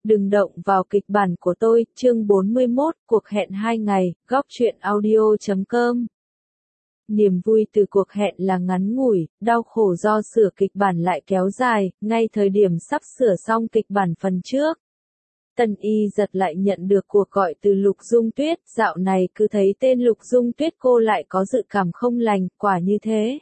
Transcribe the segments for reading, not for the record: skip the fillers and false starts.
Đừng động vào kịch bản của tôi, chương 41, cuộc hẹn 2 ngày, góc truyện audio.com. Niềm vui từ cuộc hẹn là ngắn ngủi, đau khổ do sửa kịch bản lại kéo dài, ngay thời điểm sắp sửa xong kịch bản phần trước. Tân Y giật lại nhận được cuộc gọi từ Lục Dung Tuyết, dạo này cứ thấy tên Lục Dung Tuyết cô lại có dự cảm không lành, quả như thế.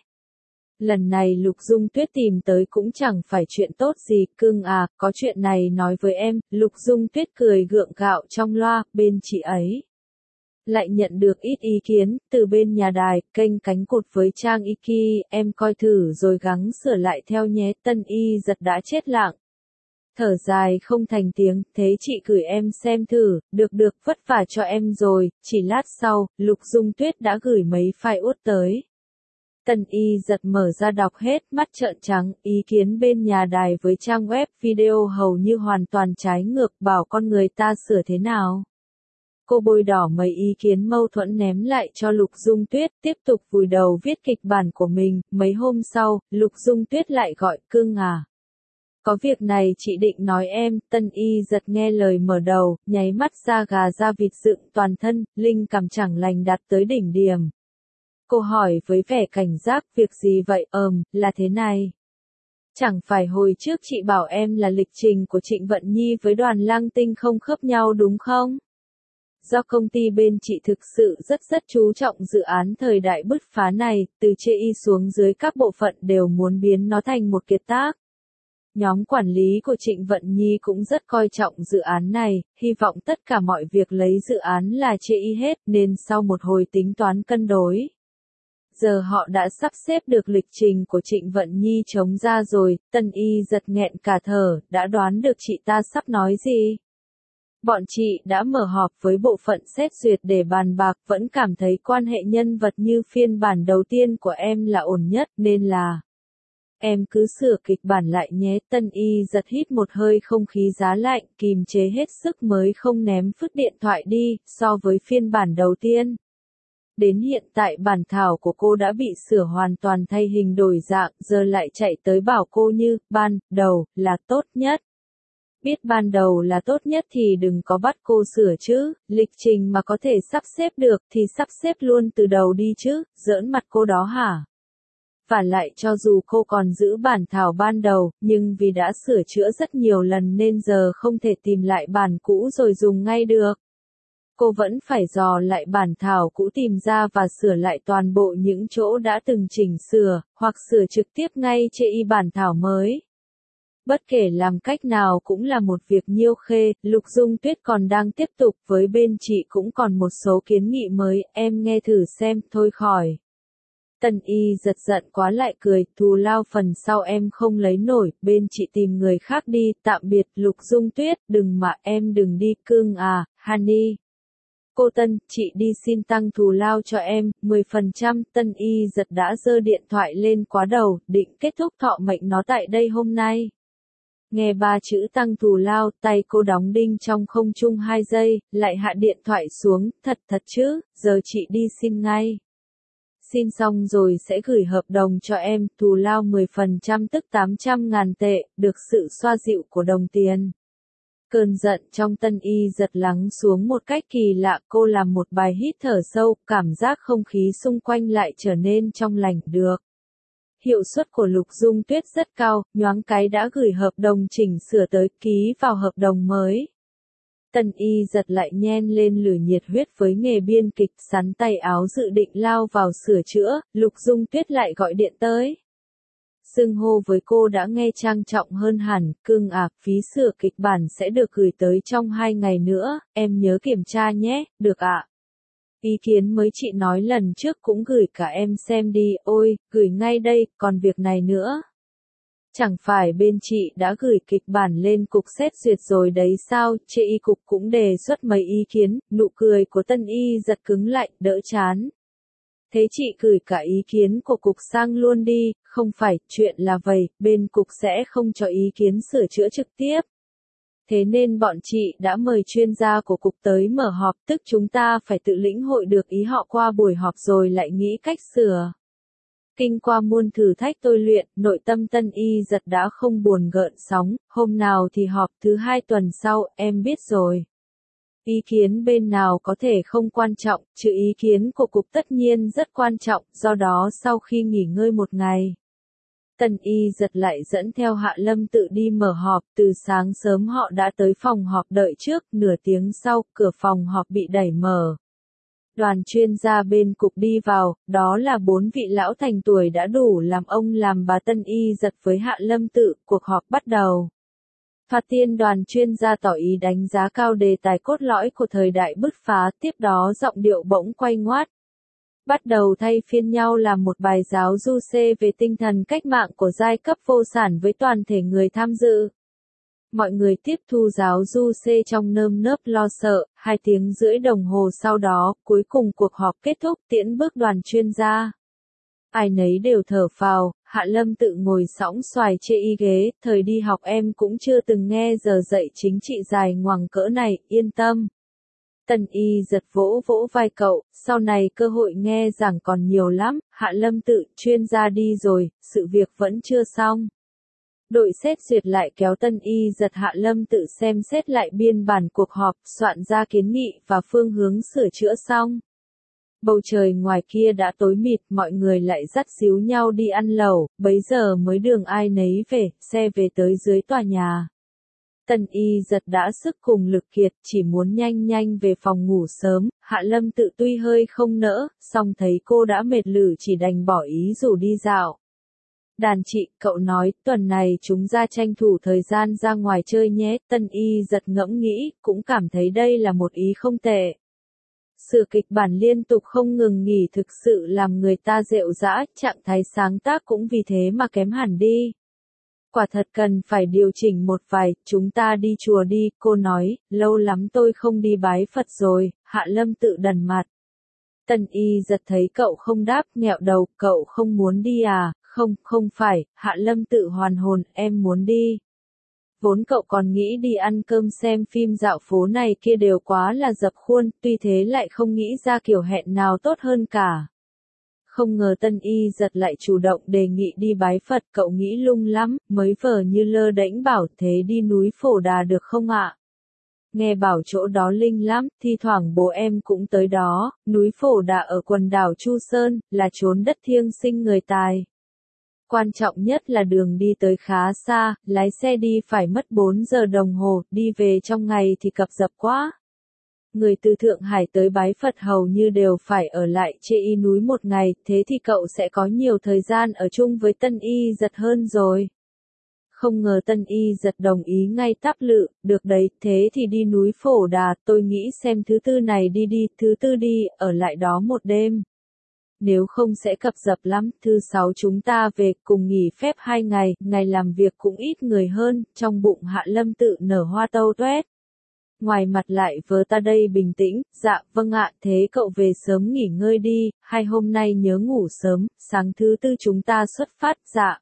Lần này Lục Dung Tuyết tìm tới cũng chẳng phải chuyện tốt gì, cưng à, có chuyện này nói với em, Lục Dung Tuyết cười gượng gạo trong loa, bên chị ấy. Lại nhận được ít ý kiến, từ bên nhà đài, kênh cánh cụt với trang Iki, em coi thử rồi gắng sửa lại theo nhé, Tân Y giật đã chết lặng. Thở dài không thành tiếng, thế chị gửi em xem thử, được vất vả cho em rồi, chỉ lát sau, Lục Dung Tuyết đã gửi mấy file út tới. Tân Y giật mở ra đọc hết, mắt trợn trắng, ý kiến bên nhà đài với trang web video hầu như hoàn toàn trái ngược, bảo con người ta sửa thế nào. Cô bôi đỏ mấy ý kiến mâu thuẫn ném lại cho Lục Dung Tuyết, tiếp tục vùi đầu viết kịch bản của mình, mấy hôm sau, Lục Dung Tuyết lại gọi, cưng à. Có việc này chị định nói em, Tân Y giật nghe lời mở đầu, nháy mắt da gà da vịt dựng toàn thân, linh cảm chẳng lành đạt tới đỉnh điểm. Cô hỏi với vẻ cảnh giác, việc gì vậy, là thế này. Chẳng phải hồi trước chị bảo em là lịch trình của Trịnh Vận Nhi với Đoàn Lang Tinh không khớp nhau đúng không? Do công ty bên chị thực sự rất chú trọng dự án thời đại bứt phá này, từ chê y xuống dưới các bộ phận đều muốn biến nó thành một kiệt tác. Nhóm quản lý của Trịnh Vận Nhi cũng rất coi trọng dự án này, hy vọng tất cả mọi việc lấy dự án là chê y hết, nên sau một hồi tính toán cân đối. Giờ họ đã sắp xếp được lịch trình của Trịnh Vận Nhi chống ra rồi, Tân Y giật nghẹn cả thở, đã đoán được chị ta sắp nói gì. Bọn chị đã mở họp với bộ phận xét duyệt để bàn bạc, vẫn cảm thấy quan hệ nhân vật như phiên bản đầu tiên của em là ổn nhất, nên là em cứ sửa kịch bản lại nhé. Tân Y giật hít một hơi không khí giá lạnh, kìm chế hết sức mới không ném phứt điện thoại đi, so với phiên bản đầu tiên. Đến hiện tại bản thảo của cô đã bị sửa hoàn toàn thay hình đổi dạng, giờ lại chạy tới bảo cô như, ban đầu, là tốt nhất. Biết ban đầu là tốt nhất thì đừng có bắt cô sửa chứ, lịch trình mà có thể sắp xếp được thì sắp xếp luôn từ đầu đi chứ, giỡn mặt cô đó hả? Và lại cho dù cô còn giữ bản thảo ban đầu, nhưng vì đã sửa chữa rất nhiều lần nên giờ không thể tìm lại bản cũ rồi dùng ngay được. Cô vẫn phải dò lại bản thảo cũ tìm ra và sửa lại toàn bộ những chỗ đã từng chỉnh sửa, hoặc sửa trực tiếp ngay chê y bản thảo mới. Bất kể làm cách nào cũng là một việc nhiêu khê, Lục Dung Tuyết còn đang tiếp tục với bên chị cũng còn một số kiến nghị mới, em nghe thử xem, thôi khỏi. Tân Y giật giận quá lại cười, thù lao phần sau em không lấy nổi, bên chị tìm người khác đi, tạm biệt Lục Dung Tuyết, đừng mà em đừng đi cưng à, honey. Cô Tân, chị đi xin tăng thù lao cho em, 10%, Tân Y giật đã giơ điện thoại lên quá đầu, định kết thúc thọ mệnh nó tại đây hôm nay. Nghe ba chữ tăng thù lao, tay cô đóng đinh trong không trung 2 giây, lại hạ điện thoại xuống, thật chứ, giờ chị đi xin ngay. Xin xong rồi sẽ gửi hợp đồng cho em, thù lao 10% tức 800.000 tệ, được sự xoa dịu của đồng tiền. Cơn giận trong Tân Y giật lắng xuống một cách kỳ lạ, cô làm một bài hít thở sâu, cảm giác không khí xung quanh lại trở nên trong lành được. Hiệu suất của Lục Dung Tuyết rất cao, nhoáng cái đã gửi hợp đồng chỉnh sửa tới, ký vào hợp đồng mới. Tân Y giật lại nhen lên lửa nhiệt huyết với nghề biên kịch, sắn tay áo dự định lao vào sửa chữa, Lục Dung Tuyết lại gọi điện tới. Xưng hô với cô đã nghe trang trọng hơn hẳn, cưng à, phí sửa kịch bản sẽ được gửi tới trong 2 ngày nữa, em nhớ kiểm tra nhé, được ạ. Ý kiến mới chị nói lần trước cũng gửi cả em xem đi, ôi, gửi ngay đây, còn việc này nữa. Chẳng phải bên chị đã gửi kịch bản lên cục xét duyệt rồi đấy sao, chê y cục cũng đề xuất mấy ý kiến, nụ cười của Tân Y giật cứng lại, đỡ chán. Thế chị gửi cả ý kiến của cục sang luôn đi, không phải, chuyện là vậy, bên cục sẽ không cho ý kiến sửa chữa trực tiếp. Thế nên bọn chị đã mời chuyên gia của cục tới mở họp, tức chúng ta phải tự lĩnh hội được ý họ qua buổi họp rồi lại nghĩ cách sửa. Kinh qua muôn thử thách tôi luyện, nội tâm Tân Y Dật đã không buồn gợn sóng, hôm nào thì họp, thứ 2 tuần sau, em biết rồi. Ý kiến bên nào có thể không quan trọng, chứ ý kiến của cục tất nhiên rất quan trọng, do đó sau khi nghỉ ngơi một ngày, Tân Y Dật lại dẫn theo Hạ Lâm Tự đi mở họp, từ sáng sớm họ đã tới phòng họp đợi trước, nửa tiếng sau, cửa phòng họp bị đẩy mở. Đoàn chuyên gia bên cục đi vào, đó là 4 vị lão thành tuổi đã đủ làm ông làm bà. Tân Y Dật với Hạ Lâm Tự, cuộc họp bắt đầu. Thoạt tiên đoàn chuyên gia tỏ ý đánh giá cao đề tài cốt lõi của thời đại bứt phá, tiếp đó giọng điệu bỗng quay ngoắt. Bắt đầu thay phiên nhau làm một bài giáo du xê về tinh thần cách mạng của giai cấp vô sản với toàn thể người tham dự. Mọi người tiếp thu giáo du xê trong nơm nớp lo sợ, 2 tiếng rưỡi đồng hồ sau đó, cuối cùng cuộc họp kết thúc tiễn bước đoàn chuyên gia. Ai nấy đều thở phào, Hạ Lâm Tự ngồi sõng xoài chê y ghế, thời đi học em cũng chưa từng nghe giờ dạy chính trị dài ngoằng cỡ này, yên tâm. Tân Y Dật vỗ vỗ vai cậu, sau này cơ hội nghe giảng còn nhiều lắm. Hạ Lâm Tự, chuyên gia đi rồi, sự việc vẫn chưa xong. Đội xét duyệt lại kéo Tân Y Dật. Hạ Lâm Tự xem xét lại biên bản cuộc họp, soạn ra kiến nghị và phương hướng sửa chữa xong. Bầu trời ngoài kia đã tối mịt, mọi người lại dắt díu nhau đi ăn lẩu, bấy giờ mới đường ai nấy về, xe về tới dưới tòa nhà. Tân Y Dật đã sức cùng lực kiệt, chỉ muốn nhanh nhanh về phòng ngủ sớm. Hạ Lâm Tự tuy hơi không nỡ, song thấy cô đã mệt lử chỉ đành bỏ ý rủ đi dạo. Đàn chị, cậu nói, tuần này chúng ta tranh thủ thời gian ra ngoài chơi nhé. Tân Y Dật ngẫm nghĩ, cũng cảm thấy đây là một ý không tệ. Sửa kịch bản liên tục không ngừng nghỉ thực sự làm người ta rệu rã, trạng thái sáng tác cũng vì thế mà kém hẳn đi. Quả thật cần phải điều chỉnh một vài, chúng ta đi chùa đi, cô nói, lâu lắm tôi không đi bái Phật rồi. Hạ Lâm Tự đần mặt. Tân Y Dật thấy cậu không đáp, nghẹo đầu, cậu không muốn đi à? Không, không phải. Hạ Lâm Tự hoàn hồn, em muốn đi. Vốn cậu còn nghĩ đi ăn cơm xem phim dạo phố này kia đều quá là dập khuôn, tuy thế lại không nghĩ ra kiểu hẹn nào tốt hơn cả. Không ngờ Tân Y Dật lại chủ động đề nghị đi bái Phật, cậu nghĩ lung lắm, mới vờ như lơ đễnh bảo thế đi núi Phổ Đà được không ạ? Nghe bảo chỗ đó linh lắm, thi thoảng bố em cũng tới đó. Núi Phổ Đà ở quần đảo Chu Sơn, là chốn đất thiêng sinh người tài. Quan trọng nhất là đường đi tới khá xa, lái xe đi phải mất 4 giờ đồng hồ, đi về trong ngày thì cập dập quá. Người từ Thượng Hải tới bái Phật hầu như đều phải ở lại chê y núi một ngày, thế thì cậu sẽ có nhiều thời gian ở chung với Tân Y Dật hơn rồi. Không ngờ Tân Y Dật đồng ý ngay tắp lự, được đấy, thế thì đi núi Phổ Đà, tôi nghĩ xem thứ tư này đi, thứ tư đi, ở lại đó một đêm. Nếu không sẽ cập dập lắm, thứ 6 chúng ta về, cùng nghỉ phép 2 ngày, ngày làm việc cũng ít người hơn, trong bụng Hạ Lâm Tự nở hoa tâu tuét. Ngoài mặt lại vớ ta đây bình tĩnh, dạ, vâng ạ, thế cậu về sớm nghỉ ngơi đi, hay hôm nay nhớ ngủ sớm, sáng thứ tư chúng ta xuất phát, dạ.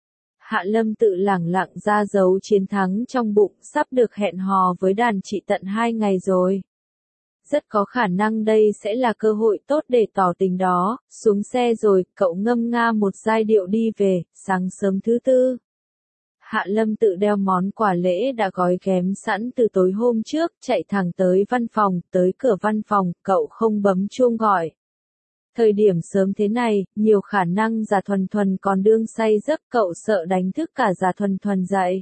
Hạ Lâm Tự lẳng lặng ra dấu chiến thắng trong bụng, sắp được hẹn hò với đàn chị tận 2 ngày rồi. Rất có khả năng đây sẽ là cơ hội tốt để tỏ tình đó. Xuống xe rồi, cậu ngâm nga một giai điệu đi về, sáng sớm thứ tư. Hạ Lâm Tự đeo món quà lễ đã gói ghém sẵn từ tối hôm trước, chạy thẳng tới văn phòng, tới cửa văn phòng, cậu không bấm chuông gọi. Thời điểm sớm thế này, nhiều khả năng Già Thuần Thuần còn đương say giấc, cậu sợ đánh thức cả Già Thuần Thuần dậy.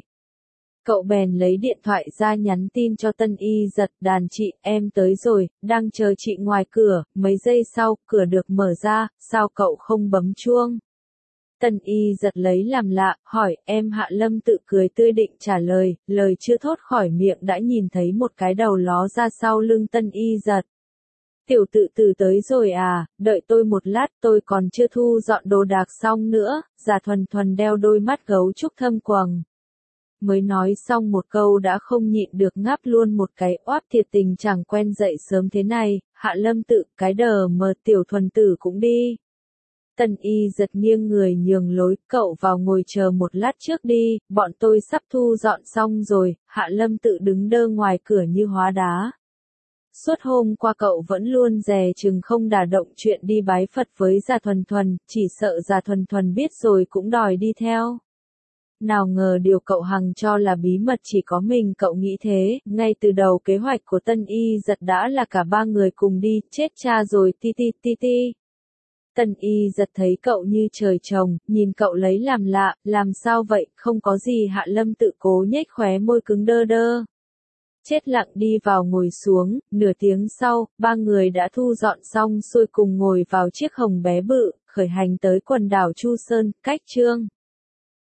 Cậu bèn lấy điện thoại ra nhắn tin cho Tân Y Dật, đàn chị, em tới rồi, đang chờ chị ngoài cửa. Mấy giây sau, cửa được mở ra, sao cậu không bấm chuông? Tân Y Dật lấy làm lạ, hỏi, em. Hạ Lâm Tự cười tươi định trả lời, lời chưa thốt khỏi miệng đã nhìn thấy một cái đầu ló ra sau lưng Tân Y Dật. Tiểu Tự Tử tới rồi à, đợi tôi một lát, tôi còn chưa thu dọn đồ đạc xong nữa. Già Thuần Thuần đeo đôi mắt gấu trúc thâm quầng. Mới nói xong một câu đã không nhịn được ngáp luôn một cái, oáp, thiệt tình chẳng quen dậy sớm thế này. Hạ Lâm Tự, cái đờ mờ, Tiểu Thuần Tử cũng đi. Tân Y Dật nghiêng người nhường lối, cậu vào ngồi chờ một lát trước đi, bọn tôi sắp thu dọn xong rồi. Hạ Lâm Tự đứng đơ ngoài cửa như hóa đá. Suốt hôm qua cậu vẫn luôn dè chừng không đả động chuyện đi bái Phật với Già Thuần Thuần, chỉ sợ Già Thuần Thuần biết rồi cũng đòi đi theo. Nào ngờ điều cậu hằng cho là bí mật chỉ có mình cậu nghĩ thế, ngay từ đầu kế hoạch của Tân Y Giật đã là cả ba người cùng đi, chết cha rồi ti ti ti ti. Tân Y Giật thấy cậu như trời trồng, nhìn cậu lấy làm lạ, làm sao vậy, không có gì Hạ Lâm tự cố nhếch khóe môi cứng đơ đơ. Chết lặng đi vào ngồi xuống, nửa tiếng sau, ba người đã thu dọn xong xuôi cùng ngồi vào chiếc hồng bé bự, khởi hành tới quần đảo Chu Sơn, cách Chương